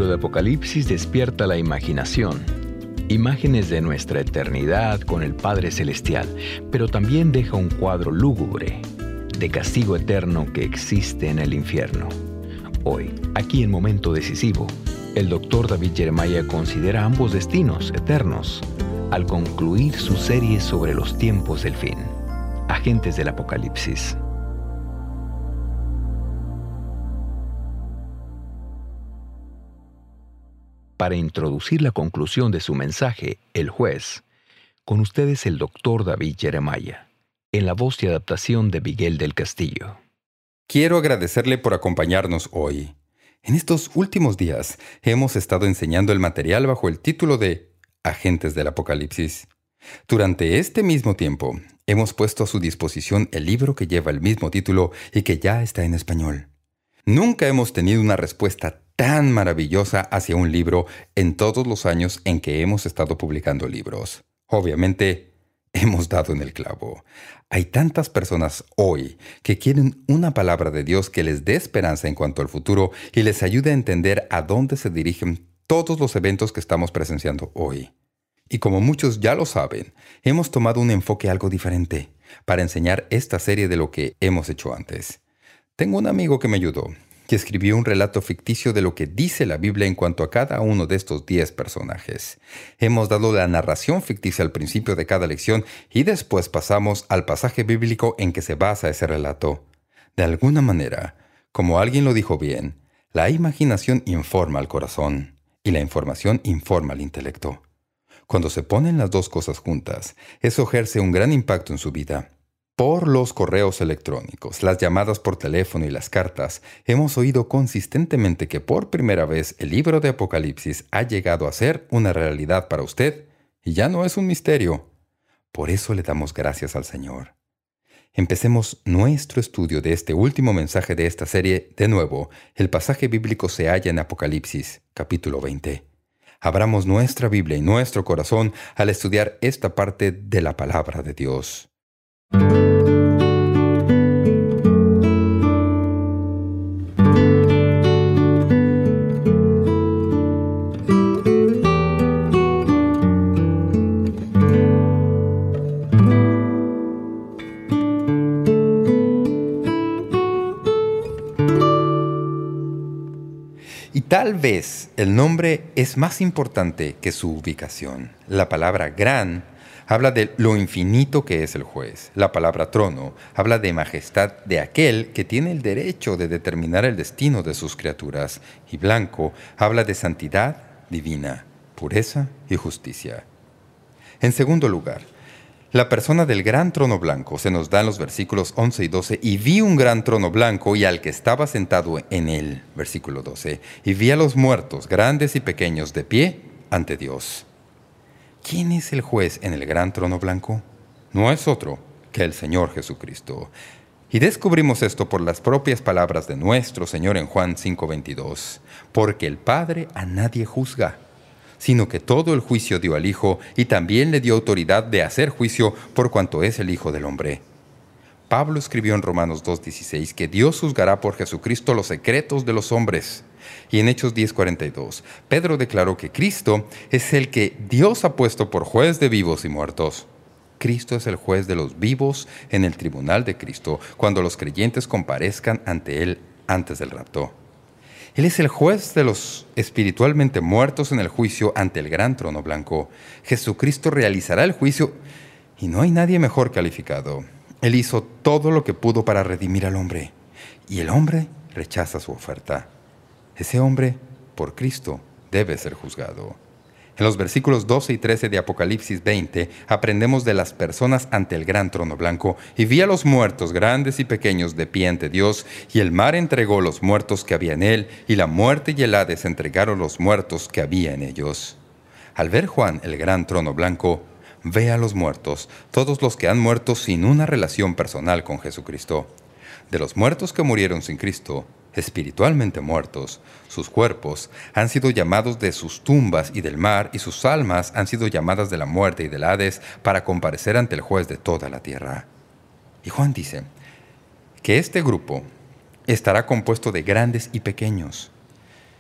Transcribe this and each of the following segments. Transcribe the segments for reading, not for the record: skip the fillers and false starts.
libro de Apocalipsis despierta la imaginación. Imágenes de nuestra eternidad con el Padre Celestial, pero también deja un cuadro lúgubre de castigo eterno que existe en el infierno. Hoy, aquí en Momento Decisivo, el Dr. David Jeremiah considera ambos destinos eternos al concluir su serie sobre los tiempos del fin. Agentes del Apocalipsis. Para introducir la conclusión de su mensaje, El Juez, con ustedes el Dr. David Jeremiah, en la voz y adaptación de Miguel del Castillo. Quiero agradecerle por acompañarnos hoy. En estos últimos días hemos estado enseñando el material bajo el título de Agentes del Apocalipsis. Durante este mismo tiempo, hemos puesto a su disposición el libro que lleva el mismo título y que ya está en español. Nunca hemos tenido una respuesta tan maravillosa hacia un libro en todos los años en que hemos estado publicando libros. Obviamente, hemos dado en el clavo. Hay tantas personas hoy que quieren una palabra de Dios que les dé esperanza en cuanto al futuro y les ayude a entender a dónde se dirigen todos los eventos que estamos presenciando hoy. Y como muchos ya lo saben, hemos tomado un enfoque algo diferente para enseñar esta serie de lo que hemos hecho antes. Tengo un amigo que me ayudó, que escribió un relato ficticio de lo que dice la Biblia en cuanto a cada uno de estos 10 personajes. Hemos dado la narración ficticia al principio de cada lección y después pasamos al pasaje bíblico en que se basa ese relato. De alguna manera, como alguien lo dijo bien, la imaginación informa al corazón y la información informa al intelecto. Cuando se ponen las dos cosas juntas, eso ejerce un gran impacto en su vida. Por los correos electrónicos, las llamadas por teléfono y las cartas, hemos oído consistentemente que por primera vez el libro de Apocalipsis ha llegado a ser una realidad para usted y ya no es un misterio. Por eso le damos gracias al Señor. Empecemos nuestro estudio de este último mensaje de esta serie. De nuevo, el pasaje bíblico se halla en Apocalipsis, capítulo 20. Abramos nuestra Biblia y nuestro corazón al estudiar esta parte de la palabra de Dios. Y tal vez el nombre es más importante que su ubicación. La palabra gran habla de lo infinito que es el juez. La palabra trono habla de majestad de aquel que tiene el derecho de determinar el destino de sus criaturas. Y blanco habla de santidad divina, pureza y justicia. En segundo lugar, la persona del gran trono blanco se nos da en los versículos 11 y 12. Y vi un gran trono blanco y al que estaba sentado en él, versículo 12. Y vi a los muertos, grandes y pequeños, de pie ante Dios. ¿Quién es el juez en el gran trono blanco? No es otro que el Señor Jesucristo. Y descubrimos esto por las propias palabras de nuestro Señor en Juan 5:22. Porque el Padre a nadie juzga, sino que todo el juicio dio al Hijo, y también le dio autoridad de hacer juicio por cuanto es el Hijo del Hombre. Pablo escribió en Romanos 2:16 que Dios juzgará por Jesucristo los secretos de los hombres. Y en Hechos 10:42, Pedro declaró que Cristo es el que Dios ha puesto por juez de vivos y muertos. Cristo es el juez de los vivos en el tribunal de Cristo, cuando los creyentes comparezcan ante Él antes del rapto. Él es el juez de los espiritualmente muertos en el juicio ante el gran trono blanco. Jesucristo realizará el juicio y no hay nadie mejor calificado. Él hizo todo lo que pudo para redimir al hombre y el hombre rechaza su oferta. Ese hombre, por Cristo, debe ser juzgado. En los versículos 12 y 13 de Apocalipsis 20 aprendemos de las personas ante el gran trono blanco. Y vi a los muertos, grandes y pequeños, de pie ante Dios, y el mar entregó los muertos que había en él, y la muerte y el Hades entregaron los muertos que había en ellos. Al ver Juan el gran trono blanco, ve a los muertos, todos los que han muerto sin una relación personal con Jesucristo. De los muertos que murieron sin Cristo, espiritualmente muertos, sus cuerpos han sido llamados de sus tumbas y del mar, y sus almas han sido llamadas de la muerte y del Hades para comparecer ante el juez de toda la tierra. Y Juan dice que este grupo estará compuesto de grandes y pequeños.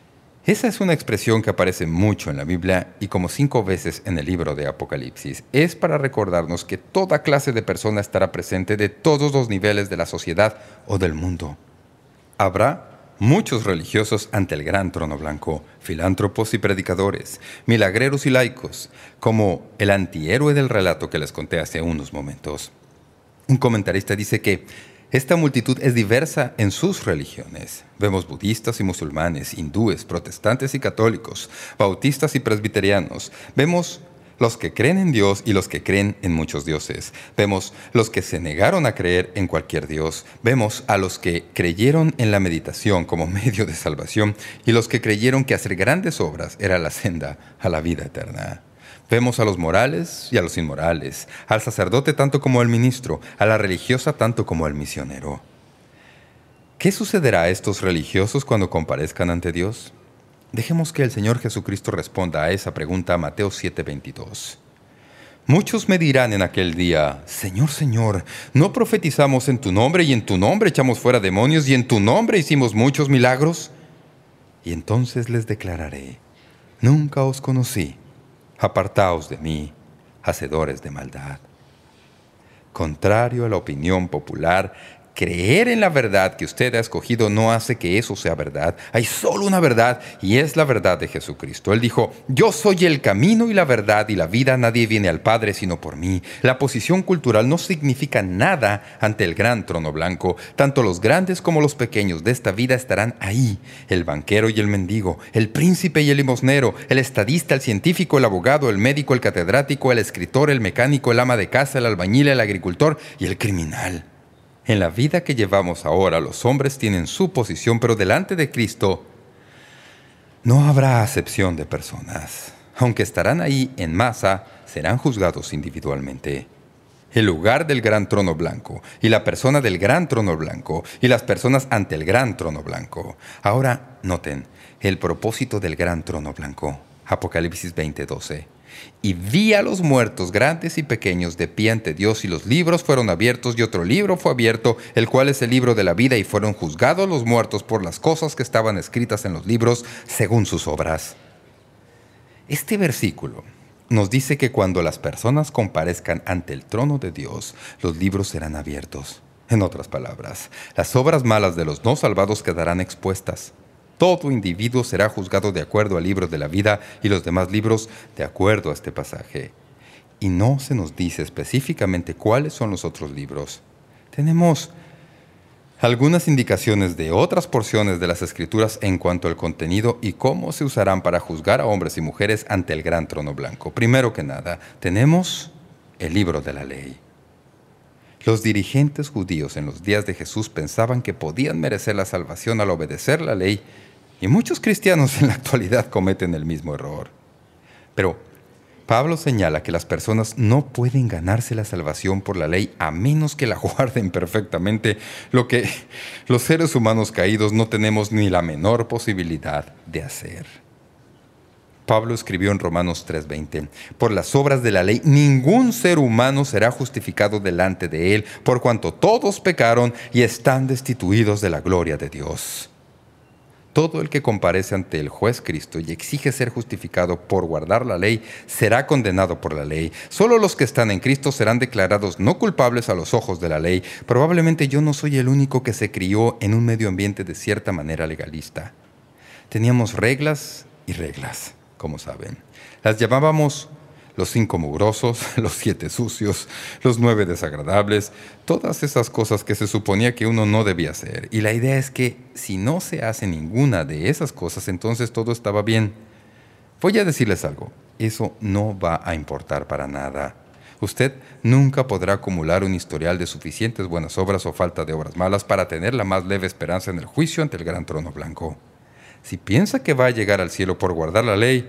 Esa es una expresión que aparece mucho en la Biblia y como 5 veces en el libro de Apocalipsis. Es para recordarnos que toda clase de persona estará presente de todos los niveles de la sociedad o del mundo. Habrá muchos religiosos ante el gran trono blanco, filántropos y predicadores, milagreros y laicos, como el antihéroe del relato que les conté hace unos momentos. Un comentarista dice que esta multitud es diversa en sus religiones. Vemos budistas y musulmanes, hindúes, protestantes y católicos, bautistas y presbiterianos. Vemos los que creen en Dios y los que creen en muchos dioses. Vemos los que se negaron a creer en cualquier Dios. Vemos a los que creyeron en la meditación como medio de salvación y los que creyeron que hacer grandes obras era la senda a la vida eterna. Vemos a los morales y a los inmorales, al sacerdote tanto como al ministro, a la religiosa tanto como al misionero. ¿Qué sucederá a estos religiosos cuando comparezcan ante Dios? Dejemos que el Señor Jesucristo responda a esa pregunta a Mateo 7:22. Muchos me dirán en aquel día: Señor, Señor, ¿no profetizamos en tu nombre y en tu nombre echamos fuera demonios y en tu nombre hicimos muchos milagros? Y entonces les declararé: nunca os conocí. Apartaos de mí, hacedores de maldad. Contrario a la opinión popular, creer en la verdad que usted ha escogido no hace que eso sea verdad. Hay solo una verdad, y es la verdad de Jesucristo. Él dijo: yo soy el camino y la verdad y la vida. Nadie viene al Padre sino por mí. La posición cultural no significa nada ante el gran trono blanco. Tanto los grandes como los pequeños de esta vida estarán ahí. El banquero y el mendigo, el príncipe y el limosnero, el estadista, el científico, el abogado, el médico, el catedrático, el escritor, el mecánico, el ama de casa, el albañil, el agricultor y el criminal. En la vida que llevamos ahora, los hombres tienen su posición, pero delante de Cristo no habrá acepción de personas. Aunque estarán ahí en masa, serán juzgados individualmente. El lugar del gran trono blanco, y la persona del gran trono blanco, y las personas ante el gran trono blanco. Ahora, noten, el propósito del gran trono blanco. Apocalipsis 20:12. Y vi a los muertos, grandes y pequeños, de pie ante Dios, y los libros fueron abiertos, y otro libro fue abierto, el cual es el libro de la vida, y fueron juzgados los muertos por las cosas que estaban escritas en los libros, según sus obras. Este versículo nos dice que cuando las personas comparezcan ante el trono de Dios, los libros serán abiertos. En otras palabras, las obras malas de los no salvados quedarán expuestas. Todo individuo será juzgado de acuerdo al libro de la vida y los demás libros de acuerdo a este pasaje. Y no se nos dice específicamente cuáles son los otros libros. Tenemos algunas indicaciones de otras porciones de las Escrituras en cuanto al contenido y cómo se usarán para juzgar a hombres y mujeres ante el gran trono blanco. Primero que nada, tenemos el libro de la ley. Los dirigentes judíos en los días de Jesús pensaban que podían merecer la salvación al obedecer la ley, y muchos cristianos en la actualidad cometen el mismo error. Pero Pablo señala que las personas no pueden ganarse la salvación por la ley a menos que la guarden perfectamente, lo que los seres humanos caídos no tenemos ni la menor posibilidad de hacer. Pablo escribió en Romanos 3:20, por las obras de la ley ningún ser humano será justificado delante de él, por cuanto todos pecaron y están destituidos de la gloria de Dios. Todo el que comparece ante el juez Cristo y exige ser justificado por guardar la ley será condenado por la ley. Solo los que están en Cristo serán declarados no culpables a los ojos de la ley. Probablemente yo no soy el único que se crió en un medio ambiente de cierta manera legalista. Teníamos reglas y reglas, como saben. Las llamábamos los 5 mugrosos, los 7 sucios, los 9 desagradables, todas esas cosas que se suponía que uno no debía hacer. Y la idea es que si no se hace ninguna de esas cosas, entonces todo estaba bien. Voy a decirles algo, eso no va a importar para nada. Usted nunca podrá acumular un historial de suficientes buenas obras o falta de obras malas para tener la más leve esperanza en el juicio ante el gran trono blanco. Si piensa que va a llegar al cielo por guardar la ley,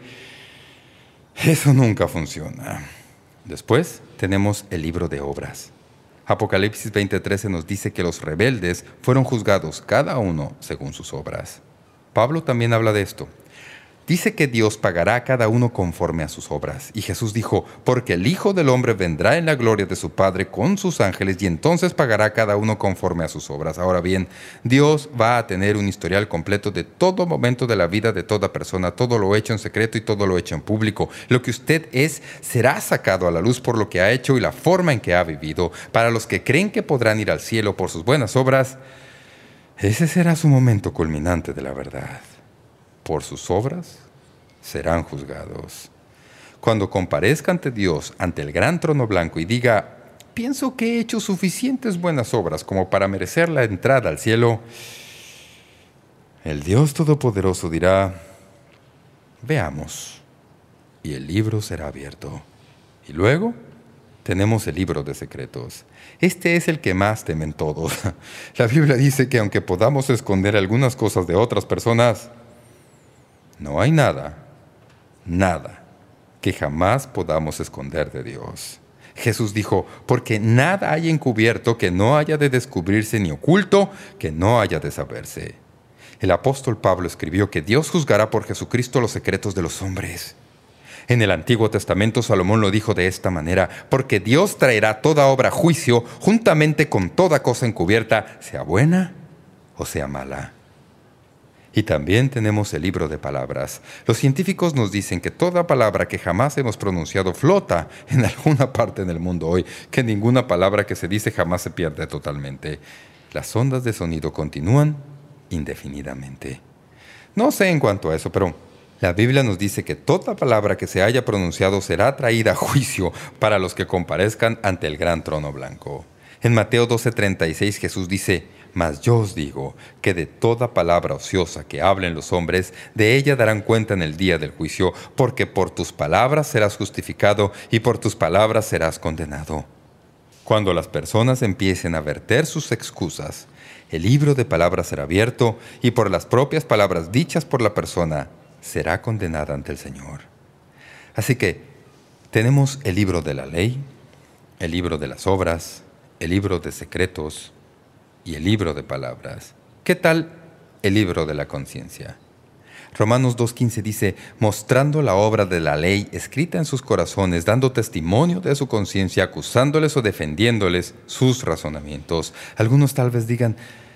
eso nunca funciona. Después tenemos el libro de obras. Apocalipsis 20:13 nos dice que los rebeldes fueron juzgados cada uno según sus obras. Pablo también habla de esto. Dice que Dios pagará a cada uno conforme a sus obras. Y Jesús dijo, porque el Hijo del Hombre vendrá en la gloria de su Padre con sus ángeles y entonces pagará a cada uno conforme a sus obras. Ahora bien, Dios va a tener un historial completo de todo momento de la vida de toda persona, todo lo hecho en secreto y todo lo hecho en público. Lo que usted es será sacado a la luz por lo que ha hecho y la forma en que ha vivido. Para los que creen que podrán ir al cielo por sus buenas obras, ese será su momento culminante de la verdad. Por sus obras serán juzgados. Cuando comparezca ante Dios, ante el gran trono blanco y diga, pienso que he hecho suficientes buenas obras como para merecer la entrada al cielo, el Dios Todopoderoso dirá, veamos, y el libro será abierto. Y luego tenemos el libro de secretos. Este es el que más temen todos. La Biblia dice que aunque podamos esconder algunas cosas de otras personas, no hay nada que jamás podamos esconder de Dios. Jesús dijo, porque nada hay encubierto que no haya de descubrirse, ni oculto que no haya de saberse. El apóstol Pablo escribió que Dios juzgará por Jesucristo los secretos de los hombres. En el Antiguo Testamento Salomón lo dijo de esta manera, porque Dios traerá toda obra a juicio juntamente con toda cosa encubierta, sea buena o sea mala. Y también tenemos el libro de palabras. Los científicos nos dicen que toda palabra que jamás hemos pronunciado flota en alguna parte del mundo hoy, que ninguna palabra que se dice jamás se pierde totalmente. Las ondas de sonido continúan indefinidamente. No sé en cuanto a eso, pero la Biblia nos dice que toda palabra que se haya pronunciado será traída a juicio para los que comparezcan ante el gran trono blanco. En Mateo 12:36 Jesús dice, mas yo os digo que de toda palabra ociosa que hablen los hombres, de ella darán cuenta en el día del juicio, porque por tus palabras serás justificado y por tus palabras serás condenado. Cuando las personas empiecen a verter sus excusas, el libro de palabras será abierto y por las propias palabras dichas por la persona será condenada ante el Señor. Así que tenemos el libro de la ley, el libro de las obras, el libro de secretos y el libro de palabras. ¿Qué tal el libro de la conciencia? Romanos 2:15 dice, mostrando la obra de la ley escrita en sus corazones, dando testimonio de su conciencia, acusándoles o defendiéndoles sus razonamientos. Algunos tal vez digan,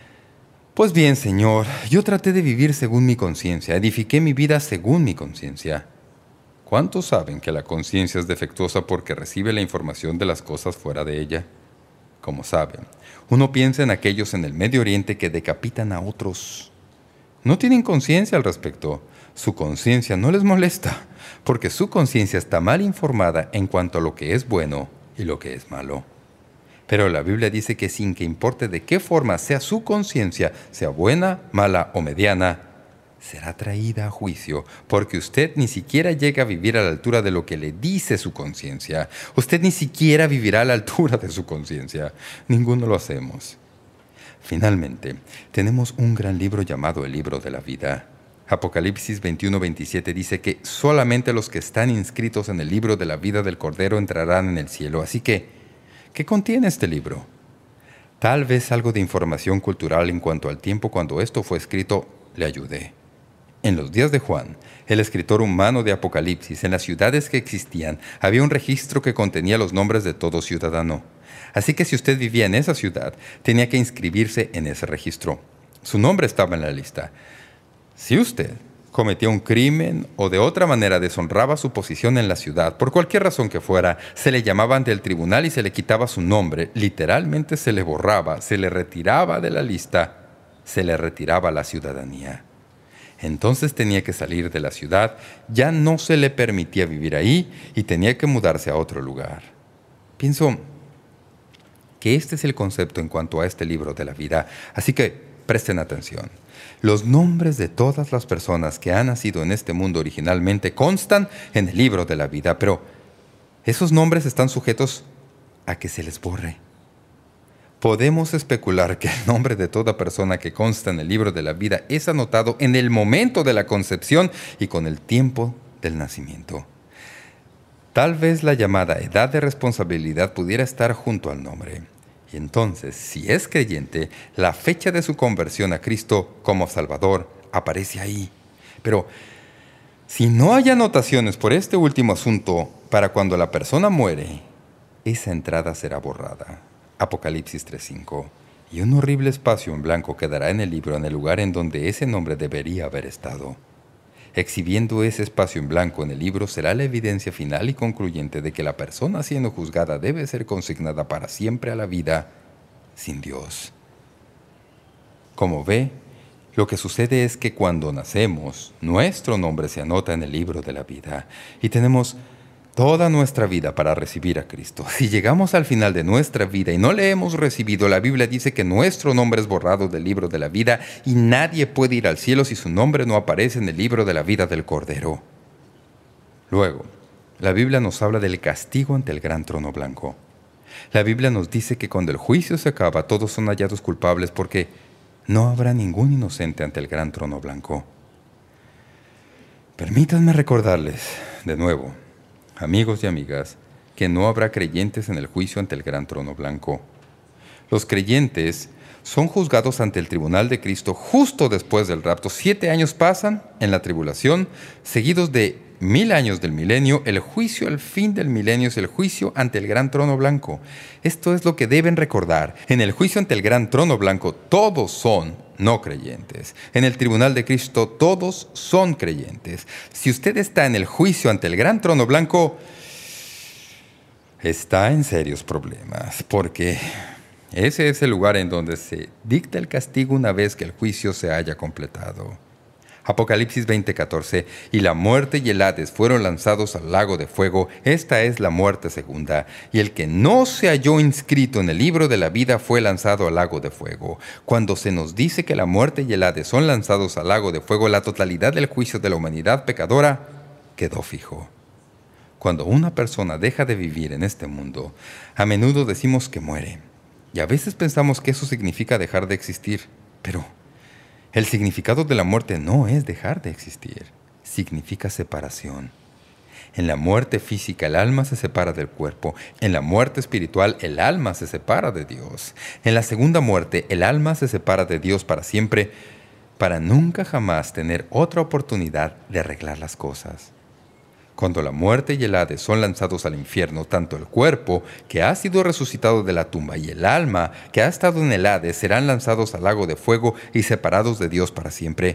pues bien, Señor, yo traté de vivir según mi conciencia, edifiqué mi vida según mi conciencia. ¿Cuántos saben que la conciencia es defectuosa porque recibe la información de las cosas fuera de ella? Como saben, uno piensa en aquellos en el Medio Oriente que decapitan a otros. No tienen conciencia al respecto. Su conciencia no les molesta, porque su conciencia está mal informada en cuanto a lo que es bueno y lo que es malo. Pero la Biblia dice que sin que importe de qué forma sea su conciencia, sea buena, mala o mediana, será traída a juicio, porque usted ni siquiera llega a vivir a la altura de lo que le dice su conciencia. Usted ni siquiera vivirá a la altura de su conciencia. Ninguno lo hacemos. Finalmente, tenemos un gran libro llamado el libro de la vida. Apocalipsis 21:27 dice que solamente los que están inscritos en el libro de la vida del Cordero entrarán en el cielo. Así que, ¿qué contiene este libro? Tal vez algo de información cultural en cuanto al tiempo cuando esto fue escrito le ayude. En los días de Juan, el escritor humano de Apocalipsis, en las ciudades que existían, había un registro que contenía los nombres de todo ciudadano. Así que si usted vivía en esa ciudad, tenía que inscribirse en ese registro. Su nombre estaba en la lista. Si usted cometía un crimen o de otra manera deshonraba su posición en la ciudad, por cualquier razón que fuera, se le llamaba ante el tribunal y se le quitaba su nombre. Literalmente se le borraba, se le retiraba de la lista, se le retiraba la ciudadanía. Entonces tenía que salir de la ciudad, ya no se le permitía vivir ahí y tenía que mudarse a otro lugar. Pienso que este es el concepto en cuanto a este libro de la vida, así que presten atención. Los nombres de todas las personas que han nacido en este mundo originalmente constan en el libro de la vida, pero esos nombres están sujetos a que se les borre. Podemos especular que el nombre de toda persona que consta en el libro de la vida es anotado en el momento de la concepción y con el tiempo del nacimiento. Tal vez la llamada edad de responsabilidad pudiera estar junto al nombre. Y entonces, si es creyente, la fecha de su conversión a Cristo como Salvador aparece ahí. Pero Si no hay anotaciones por este último asunto, para cuando la persona muere, esa entrada será borrada. Apocalipsis 3:5. Y un horrible espacio en blanco quedará en el libro en el lugar en donde ese nombre debería haber estado. Exhibiendo ese espacio en blanco en el libro será la evidencia final y concluyente de que la persona siendo juzgada debe ser consignada para siempre a la vida sin Dios. Como ve, lo que sucede es que cuando nacemos, nuestro nombre se anota en el libro de la vida y tenemos toda nuestra vida para recibir a Cristo. Si llegamos al final de nuestra vida y no le hemos recibido, la Biblia dice que nuestro nombre es borrado del libro de la vida y nadie puede ir al cielo si su nombre no aparece en el libro de la vida del Cordero. Luego, la Biblia nos habla del castigo ante el gran trono blanco. La Biblia nos dice que cuando el juicio se acaba, todos son hallados culpables porque no habrá ningún inocente ante el gran trono blanco. Permítanme recordarles, de nuevo, amigos y amigas, que no habrá creyentes en el juicio ante el gran trono blanco. Los creyentes son juzgados ante el tribunal de Cristo justo después del rapto. 7 años pasan en la tribulación, seguidos de 1000 años del milenio. El juicio al fin del milenio es el juicio ante el gran trono blanco. Esto es lo que deben recordar. En el juicio ante el gran trono blanco, todos son no creyentes. En el tribunal de Cristo, todos son creyentes. Si usted está en el juicio ante el gran trono blanco, está en serios problemas, porque ese es el lugar en donde se dicta el castigo una vez que el juicio se haya completado. Apocalipsis 20:14. Y la muerte y el Hades fueron lanzados al lago de fuego. Esta es la muerte segunda. Y el que no se halló inscrito en el libro de la vida fue lanzado al lago de fuego. Cuando se nos dice que la muerte y el Hades son lanzados al lago de fuego, la totalidad del juicio de la humanidad pecadora quedó fijo. Cuando una persona deja de vivir en este mundo, a menudo decimos que muere. Y a veces pensamos que eso significa dejar de existir. Pero el significado de la muerte no es dejar de existir. Significa separación. En la muerte física el alma se separa del cuerpo. En la muerte espiritual el alma se separa de Dios. En la segunda muerte el alma se separa de Dios para siempre, para nunca jamás tener otra oportunidad de arreglar las cosas. Cuando la muerte y el Hades son lanzados al infierno, tanto el cuerpo, que ha sido resucitado de la tumba, y el alma, que ha estado en el Hades, serán lanzados al lago de fuego y separados de Dios para siempre.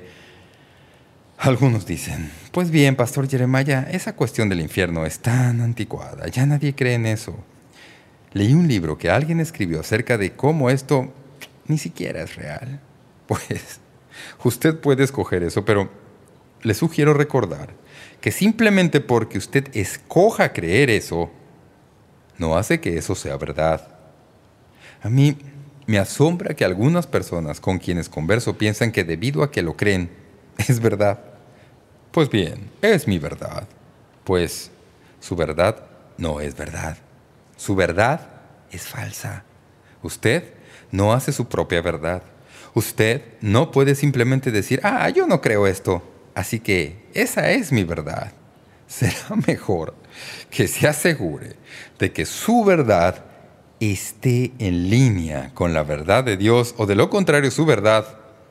Algunos dicen, pues bien, Pastor Jeremiah, esa cuestión del infierno es tan anticuada, ya nadie cree en eso. Leí un libro que alguien escribió acerca de cómo esto ni siquiera es real. Pues, usted puede escoger eso, pero le sugiero recordar que simplemente porque usted escoja creer eso, no hace que eso sea verdad. A mí me asombra que algunas personas con quienes converso piensan que debido a que lo creen, es verdad. Pues bien, es mi verdad. Pues su verdad no es verdad. Su verdad es falsa. Usted no hace su propia verdad. Usted no puede simplemente decir, yo no creo esto, así que esa es mi verdad. Será mejor que se asegure de que su verdad esté en línea con la verdad de Dios, o de lo contrario su verdad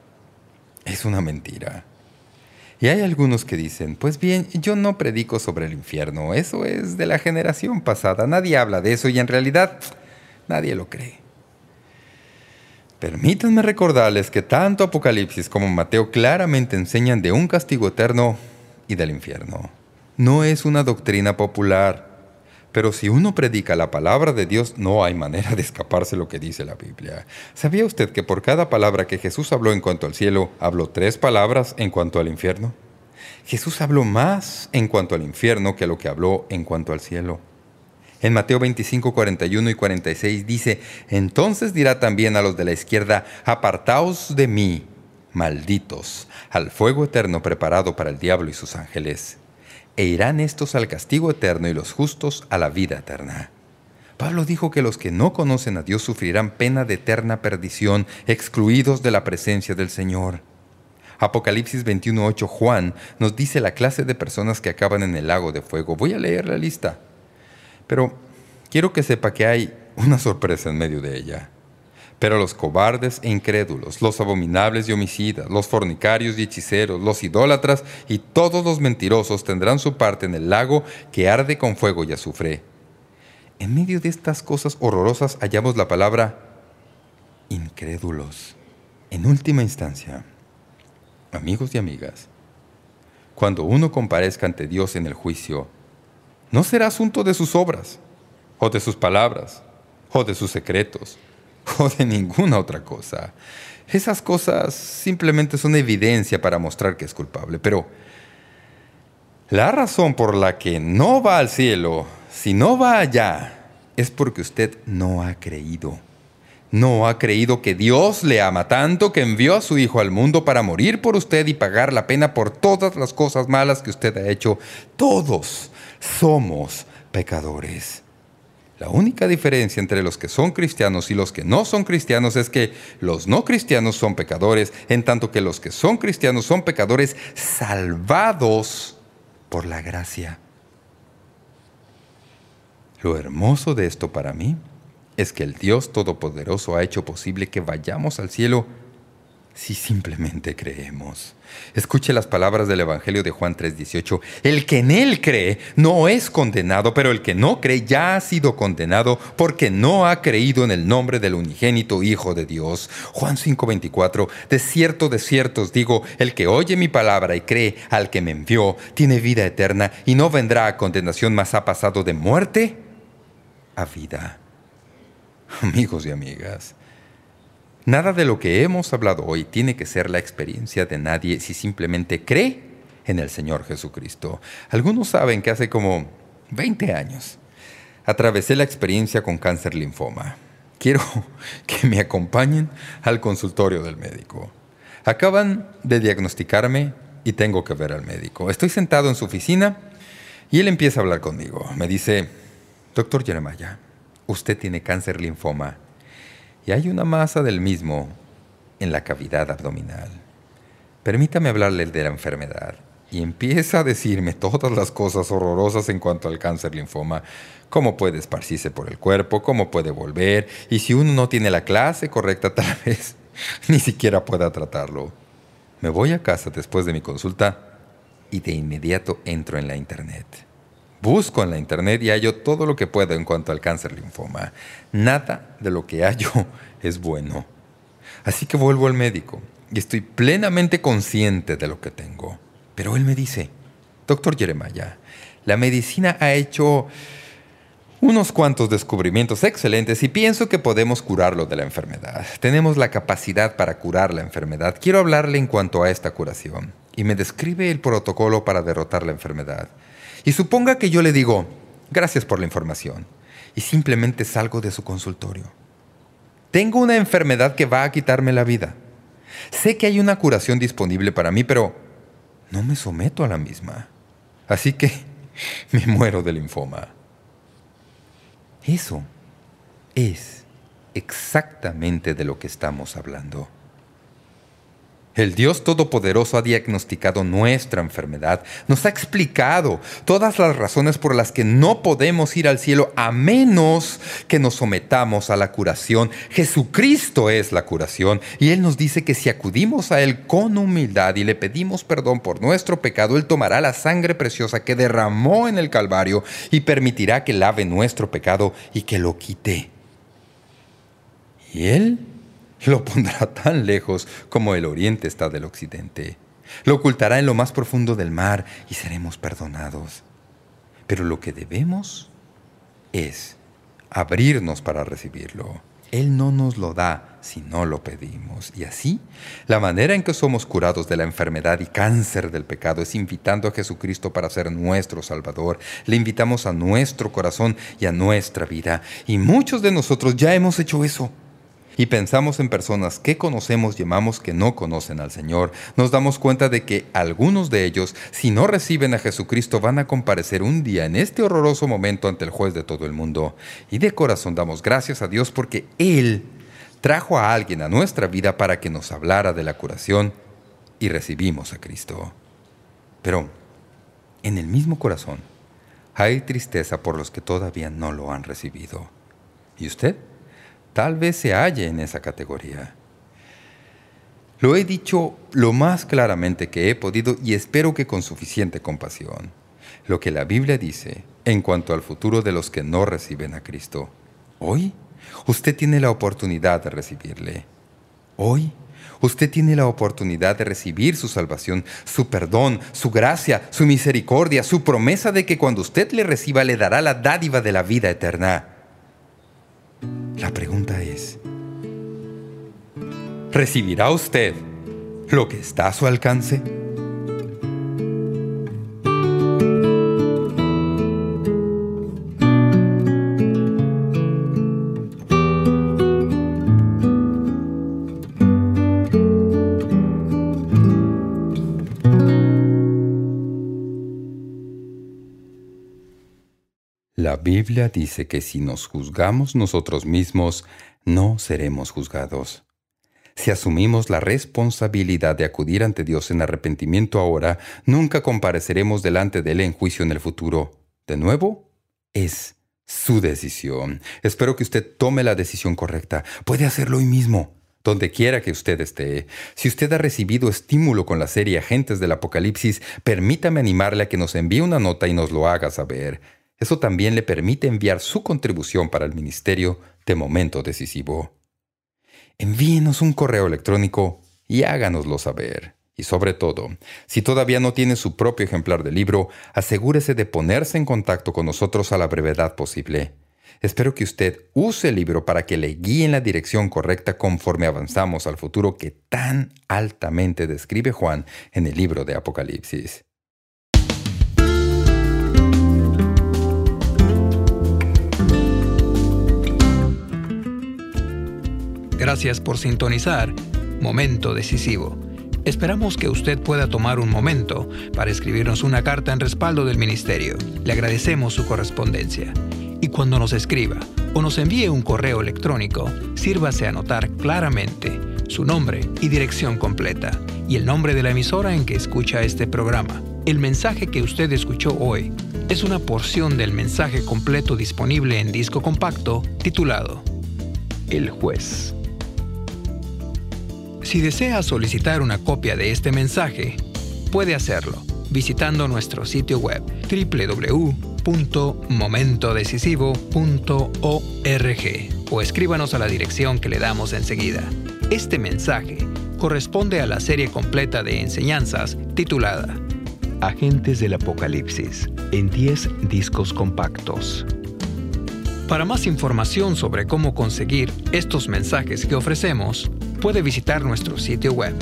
es una mentira. Y hay algunos que dicen, pues bien, yo no predico sobre el infierno, eso es de la generación pasada, nadie habla de eso y en realidad nadie lo cree. Permítanme recordarles que tanto Apocalipsis como Mateo claramente enseñan de un castigo eterno y del infierno. No es una doctrina popular, pero si uno predica la palabra de Dios, no hay manera de escaparse lo que dice la Biblia. ¿Sabía usted que por cada palabra que Jesús habló en cuanto al cielo, habló 3 palabras en cuanto al infierno? Jesús habló más en cuanto al infierno que lo que habló en cuanto al cielo. En Mateo 25, 41 y 46 dice, entonces dirá también a los de la izquierda, apartaos de mí, malditos, al fuego eterno preparado para el diablo y sus ángeles. E irán estos al castigo eterno y los justos a la vida eterna. Pablo dijo que los que no conocen a Dios sufrirán pena de eterna perdición, excluidos de la presencia del Señor. Apocalipsis 21:8, Juan nos dice la clase de personas que acaban en el lago de fuego. Voy a leer la lista, pero quiero que sepa que hay una sorpresa en medio de ella. Pero los cobardes e incrédulos, los abominables y homicidas, los fornicarios y hechiceros, los idólatras y todos los mentirosos tendrán su parte en el lago que arde con fuego y azufre. En medio de estas cosas horrorosas hallamos la palabra incrédulos. En última instancia, amigos y amigas, cuando uno comparezca ante Dios en el juicio, no será asunto de sus obras, o de sus palabras, o de sus secretos, o de ninguna otra cosa. Esas cosas simplemente son evidencia para mostrar que es culpable. Pero la razón por la que no va al cielo, si no va allá, es porque usted no ha creído. No ha creído que Dios le ama tanto que envió a su Hijo al mundo para morir por usted y pagar la pena por todas las cosas malas que usted ha hecho. Todos somos pecadores. La única diferencia entre los que son cristianos y los que no son cristianos es que los no cristianos son pecadores, en tanto que los que son cristianos son pecadores salvados por la gracia. Lo hermoso de esto para mí es que el Dios Todopoderoso ha hecho posible que vayamos al cielo si simplemente creemos. Escuche las palabras del Evangelio de Juan 3:18. El que en Él cree no es condenado, pero el que no cree ya ha sido condenado porque no ha creído en el nombre del unigénito Hijo de Dios. Juan 5:24. De cierto os digo, el que oye mi palabra y cree al que me envió, tiene vida eterna y no vendrá a condenación, mas ha pasado de muerte a vida. Amigos y amigas, nada de lo que hemos hablado hoy tiene que ser la experiencia de nadie si simplemente cree en el Señor Jesucristo. Algunos saben que hace como 20 años atravesé la experiencia con cáncer linfoma. Quiero que me acompañen al consultorio del médico. Acaban de diagnosticarme y tengo que ver al médico. Estoy sentado en su oficina y él empieza a hablar conmigo. Me dice: Dr. Jeremiah, usted tiene cáncer linfoma y hay una masa del mismo en la cavidad abdominal. Permítame hablarle de la enfermedad. Y empieza a decirme todas las cosas horrorosas en cuanto al cáncer linfoma. Cómo puede esparcirse por el cuerpo, cómo puede volver, y si uno no tiene la clase correcta, tal vez ni siquiera pueda tratarlo. Me voy a casa después de mi consulta y de inmediato entro en la internet. Busco en la internet y hallo todo lo que puedo en cuanto al cáncer linfoma. Nada de lo que hallo es bueno. Así que vuelvo al médico y estoy plenamente consciente de lo que tengo. Pero él me dice: Dr. Jeremiah, la medicina ha hecho unos cuantos descubrimientos excelentes y pienso que podemos curarlo de la enfermedad. Tenemos la capacidad para curar la enfermedad. Quiero hablarle en cuanto a esta curación. Y me describe el protocolo para derrotar la enfermedad. Y suponga que yo le digo: gracias por la información, y simplemente salgo de su consultorio. Tengo una enfermedad que va a quitarme la vida. Sé que hay una curación disponible para mí, pero no me someto a la misma. Así que me muero de linfoma. Eso es exactamente de lo que estamos hablando. El Dios Todopoderoso ha diagnosticado nuestra enfermedad. Nos ha explicado todas las razones por las que no podemos ir al cielo a menos que nos sometamos a la curación. Jesucristo es la curación. Y Él nos dice que si acudimos a Él con humildad y le pedimos perdón por nuestro pecado, Él tomará la sangre preciosa que derramó en el Calvario y permitirá que lave nuestro pecado y que lo quite. Y Él lo pondrá tan lejos como el oriente está del occidente. Lo ocultará en lo más profundo del mar y seremos perdonados. Pero lo que debemos es abrirnos para recibirlo. Él no nos lo da si no lo pedimos. Y así, la manera en que somos curados de la enfermedad y cáncer del pecado es invitando a Jesucristo para ser nuestro Salvador. Le invitamos a nuestro corazón y a nuestra vida. Y muchos de nosotros ya hemos hecho eso. Y pensamos en personas que conocemos y amamos que no conocen al Señor. Nos damos cuenta de que algunos de ellos, si no reciben a Jesucristo, van a comparecer un día en este horroroso momento ante el juez de todo el mundo. Y de corazón damos gracias a Dios porque Él trajo a alguien a nuestra vida para que nos hablara de la curación y recibimos a Cristo. Pero en el mismo corazón hay tristeza por los que todavía no lo han recibido. ¿Y usted? tal vez se halle en esa categoría. Lo he dicho lo más claramente que he podido y espero que con suficiente compasión. Lo que la Biblia dice en cuanto al futuro de los que no reciben a Cristo. Hoy, usted tiene la oportunidad de recibirle. Hoy, usted tiene la oportunidad de recibir su salvación, su perdón, su gracia, su misericordia, su promesa de que cuando usted le reciba le dará la dádiva de la vida eterna. La pregunta es, ¿recibirá usted lo que está a su alcance? La Biblia dice que si nos juzgamos nosotros mismos, no seremos juzgados. Si asumimos la responsabilidad de acudir ante Dios en arrepentimiento ahora, nunca compareceremos delante de Él en juicio en el futuro. De nuevo, es su decisión. Espero que usted tome la decisión correcta. Puede hacerlo hoy mismo, donde quiera que usted esté. Si usted ha recibido estímulo con la serie Agentes del Apocalipsis, permítame animarle a que nos envíe una nota y nos lo haga saber. Eso también le permite enviar su contribución para el ministerio de Momento Decisivo. Envíenos un correo electrónico y háganoslo saber. Y sobre todo, si todavía no tiene su propio ejemplar del libro, asegúrese de ponerse en contacto con nosotros a la brevedad posible. Espero que usted use el libro para que le guíe en la dirección correcta conforme avanzamos al futuro que tan altamente describe Juan en el libro de Apocalipsis. Gracias por sintonizar Momento Decisivo. Esperamos que usted pueda tomar un momento para escribirnos una carta en respaldo del ministerio. Le agradecemos su correspondencia. Y cuando nos escriba o nos envíe un correo electrónico, sírvase a anotar claramente su nombre y dirección completa y el nombre de la emisora en que escucha este programa. El mensaje que usted escuchó hoy es una porción del mensaje completo disponible en disco compacto titulado El Juez. Si desea solicitar una copia de este mensaje, puede hacerlo visitando nuestro sitio web www.momentodecisivo.org o escríbanos a la dirección que le damos enseguida. Este mensaje corresponde a la serie completa de enseñanzas titulada Agentes del Apocalipsis en 10 discos compactos. Para más información sobre cómo conseguir estos mensajes que ofrecemos, puede visitar nuestro sitio web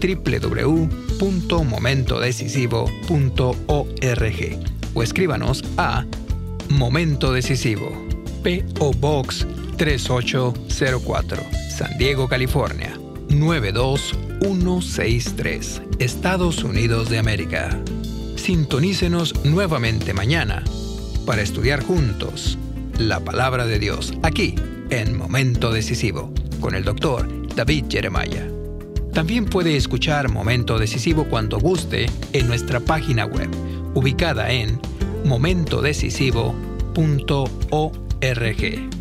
www.momentodecisivo.org o escríbanos a Momento Decisivo, P.O. Box 3804, San Diego, California, 92163, Estados Unidos de América. Sintonícenos nuevamente mañana para estudiar juntos la Palabra de Dios aquí en Momento Decisivo con el Dr. David Jeremiah. También puede escuchar Momento Decisivo cuando guste en nuestra página web, ubicada en momentodecisivo.org.